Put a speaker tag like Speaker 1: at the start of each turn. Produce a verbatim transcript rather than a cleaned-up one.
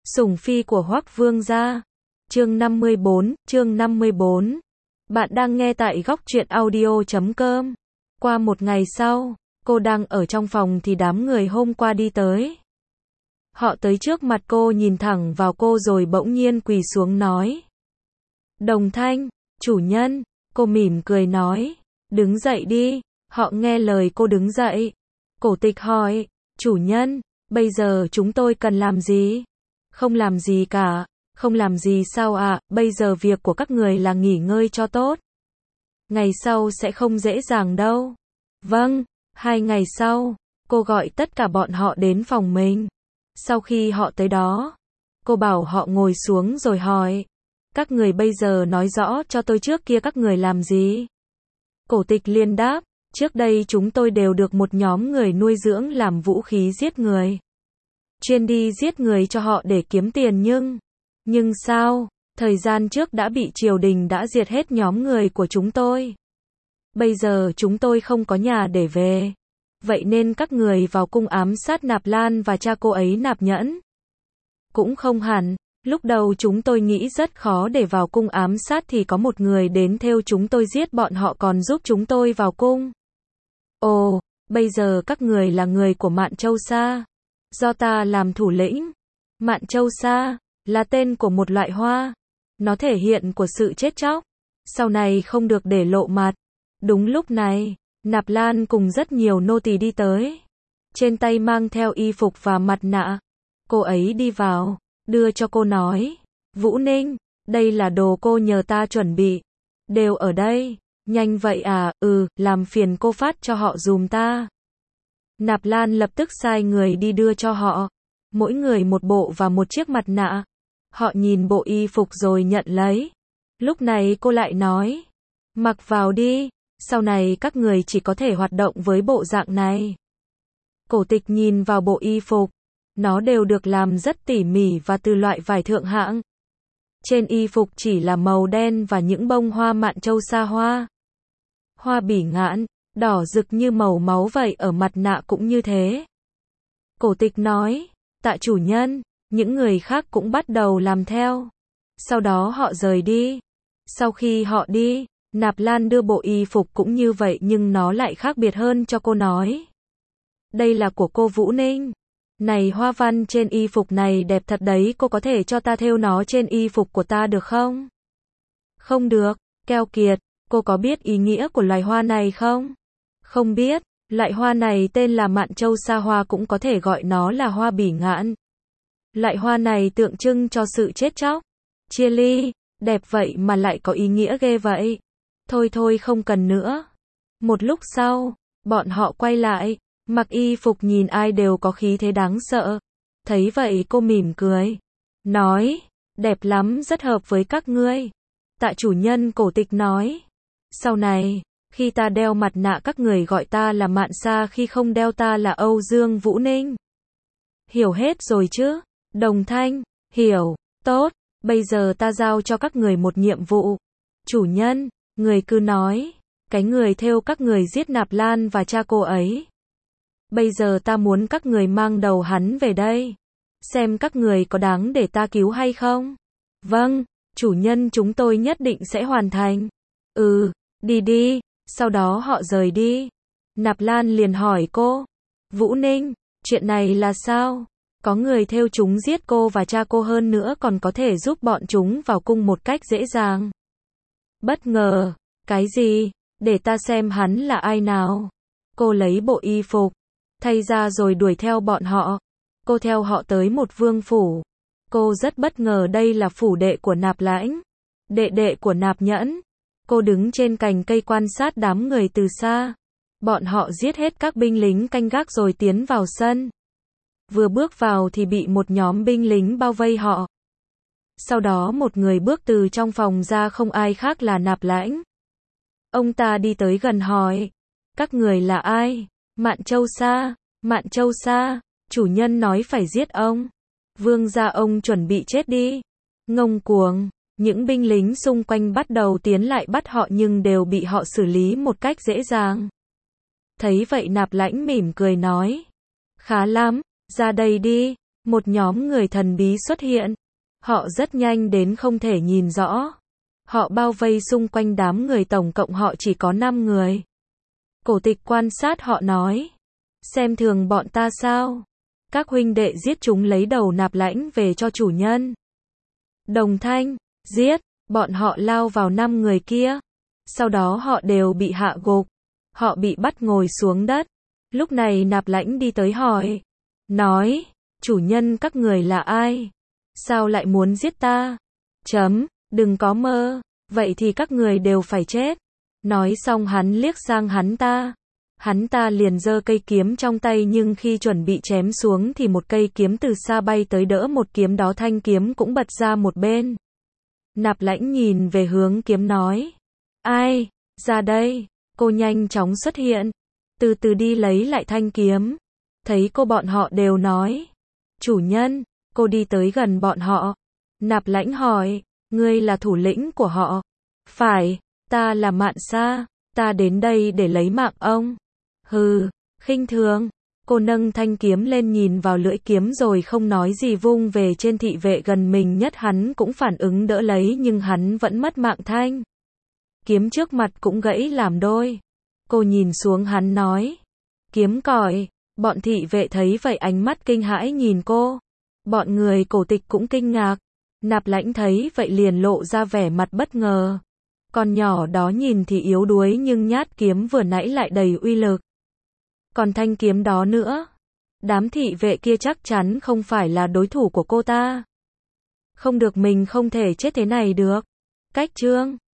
Speaker 1: Sủng phi của Hoắc Vương gia. Chương năm mươi bốn, chương năm mươi bốn. Bạn đang nghe tại góc truyện audio chấm com. Qua một ngày sau, cô đang ở trong phòng thì đám người hôm qua đi tới. Họ tới trước mặt cô, nhìn thẳng vào cô rồi bỗng nhiên quỳ xuống nói: Đồng Thanh, chủ nhân. Cô mỉm cười nói: Đứng dậy đi. Họ nghe lời cô đứng dậy. Cổ Tịch hỏi: Chủ nhân, bây giờ chúng tôi cần làm gì? Không làm gì cả. Không làm gì sao ạ? À? Bây giờ việc của các người là nghỉ ngơi cho tốt. Ngày sau sẽ không dễ dàng đâu. Vâng. Hai ngày sau, cô gọi tất cả bọn họ đến phòng mình. Sau khi họ tới đó, cô bảo họ ngồi xuống rồi hỏi: Các người bây giờ nói rõ cho tôi trước kia các người làm gì? Cổ Tịch liền đáp: Trước đây chúng tôi đều được một nhóm người nuôi dưỡng làm vũ khí giết người. Chuyên đi giết người cho họ để kiếm tiền nhưng... Nhưng sao? Thời gian trước đã bị triều đình đã diệt hết nhóm người của chúng tôi. Bây giờ chúng tôi không có nhà để về. Vậy nên các người vào cung ám sát Nạp Lan và cha cô ấy Nạp Nhẫn. Cũng không hẳn. Lúc đầu chúng tôi nghĩ rất khó để vào cung ám sát thì có một người đến theo chúng tôi giết bọn họ còn giúp chúng tôi vào cung. Ồ, bây giờ các người là người của Mạn Châu Sa. Do ta làm thủ lĩnh. Mạn Châu Sa là tên của một loại hoa. Nó thể hiện của sự chết chóc. Sau này không được để lộ mặt. Đúng lúc này, Nạp Lan cùng rất nhiều nô tỳ đi tới. Trên tay mang theo y phục và mặt nạ. Cô ấy đi vào, đưa cho cô nói: Vũ Ninh, đây là đồ cô nhờ ta chuẩn bị. Đều ở đây. Nhanh vậy à? Ừ, làm phiền cô phát cho họ dùm ta. Nạp Lan lập tức sai người đi đưa cho họ. Mỗi người một bộ và một chiếc mặt nạ. Họ nhìn bộ y phục rồi nhận lấy. Lúc này cô lại nói: Mặc vào đi. Sau này các người chỉ có thể hoạt động với bộ dạng này. Cổ Tịch nhìn vào bộ y phục. Nó đều được làm rất tỉ mỉ và từ loại vải thượng hạng. Trên y phục chỉ là màu đen và những bông hoa Mạn Châu Sa hoa. Hoa bỉ ngạn, đỏ rực như màu máu vậy, ở mặt nạ cũng như thế. Cổ Tịch nói: Tạ chủ nhân. Những người khác cũng bắt đầu làm theo. Sau đó họ rời đi. Sau khi họ đi, Nạp Lan đưa bộ y phục cũng như vậy nhưng nó lại khác biệt hơn cho cô nói: Đây là của cô Vũ Ninh. Này, hoa văn trên y phục này đẹp thật đấy, cô có thể cho ta thêu nó trên y phục của ta được không? Không được, keo kiệt. Cô có biết ý nghĩa của loài hoa này không? Không biết. Loại hoa này tên là Mạn Châu Sa hoa, cũng có thể gọi nó là hoa bỉ ngạn. Loại hoa này tượng trưng cho sự chết chóc. Chia ly, đẹp vậy mà lại có ý nghĩa ghê vậy. Thôi thôi không cần nữa. Một lúc sau, bọn họ quay lại, mặc y phục nhìn ai đều có khí thế đáng sợ. Thấy vậy cô mỉm cười, nói: Đẹp lắm, rất hợp với các ngươi. Tạ chủ nhân. Cổ Tịch nói: Sau này, khi ta đeo mặt nạ các người gọi ta là Mạn Sa, khi không đeo ta là Âu Dương Vũ Ninh. Hiểu hết rồi chứ? Đồng Thanh: Hiểu. Tốt, bây giờ ta giao cho các người một nhiệm vụ. Chủ nhân, người cứ nói. Cái người thêu các người giết Nạp Lan và cha cô ấy. Bây giờ ta muốn các người mang đầu hắn về đây. Xem các người có đáng để ta cứu hay không? Vâng, chủ nhân, chúng tôi nhất định sẽ hoàn thành. Ừ, đi đi. Sau đó họ rời đi. Nạp Lan liền hỏi cô: Vũ Ninh, chuyện này là sao? Có người thêu chúng giết cô và cha cô, hơn nữa còn có thể giúp bọn chúng vào cung một cách dễ dàng. Bất ngờ. Cái gì? Để ta xem hắn là ai nào. Cô lấy bộ y phục, thay ra rồi đuổi theo bọn họ. Cô theo họ tới một vương phủ. Cô rất bất ngờ, đây là phủ đệ của Nạp Lãnh, đệ đệ của Nạp Nhẫn. Cô đứng trên cành cây quan sát đám người từ xa. Bọn họ giết hết các binh lính canh gác rồi tiến vào sân. Vừa bước vào thì bị một nhóm binh lính bao vây họ. Sau đó một người bước từ trong phòng ra, không ai khác là Nạp Lãnh. Ông ta đi tới gần hỏi: Các người là ai? Mạn Châu Sa. Mạn Châu Sa. Chủ nhân nói phải giết ông. Vương gia ông chuẩn bị chết đi. Ngông cuồng. Những binh lính xung quanh bắt đầu tiến lại bắt họ nhưng đều bị họ xử lý một cách dễ dàng. Thấy vậy Nạp Lãnh mỉm cười nói: Khá lắm, ra đây đi. một nhóm người thần bí xuất hiện. Họ rất nhanh đến không thể nhìn rõ. Họ bao vây xung quanh đám người, tổng cộng họ chỉ có năm người. Cổ tịch quan sát họ nói. Xem thường bọn ta sao? Các huynh đệ giết chúng, lấy đầu Nạp Lãnh về cho chủ nhân. Đồng thanh, giết, bọn họ lao vào năm người kia. Sau đó họ đều bị hạ gục. Họ bị bắt ngồi xuống đất. Lúc này Nạp Lãnh đi tới hỏi. Nói, chủ nhân các người là ai? Sao lại muốn giết ta? Chấm, đừng có mơ. Vậy thì các người đều phải chết. Nói xong hắn liếc sang hắn ta. Hắn ta liền giơ cây kiếm trong tay, nhưng khi chuẩn bị chém xuống thì một cây kiếm từ xa bay tới đỡ một kiếm đó, thanh kiếm cũng bật ra một bên. Nạp Lãnh nhìn về hướng kiếm nói. Ai? Ra đây. Cô nhanh chóng xuất hiện. Từ từ đi lấy lại thanh kiếm. Thấy cô, bọn họ đều nói. Chủ nhân. Cô đi tới gần bọn họ. Nạp Lãnh hỏi. Ngươi là thủ lĩnh của họ? Phải, ta là Mạn Sa. Ta đến đây để lấy mạng ông. Hừ, khinh thường. Cô nâng thanh kiếm lên, nhìn vào lưỡi kiếm rồi không nói gì, vung về trên thị vệ gần mình nhất. Hắn cũng phản ứng đỡ lấy, nhưng hắn vẫn mất mạng. Thanh kiếm trước mặt cũng gãy làm đôi. Cô nhìn xuống hắn nói. Kiếm còi. Bọn thị vệ thấy vậy ánh mắt kinh hãi nhìn cô. Bọn người cổ tịch cũng kinh ngạc. Nạp Lãnh thấy vậy liền lộ ra vẻ mặt bất ngờ. Con nhỏ đó nhìn thì yếu đuối, nhưng nhát kiếm vừa nãy lại đầy uy lực. Còn thanh kiếm đó nữa, đám thị vệ kia chắc chắn không phải là đối thủ của cô ta. Không được, mình không thể chết thế này được. Cách chương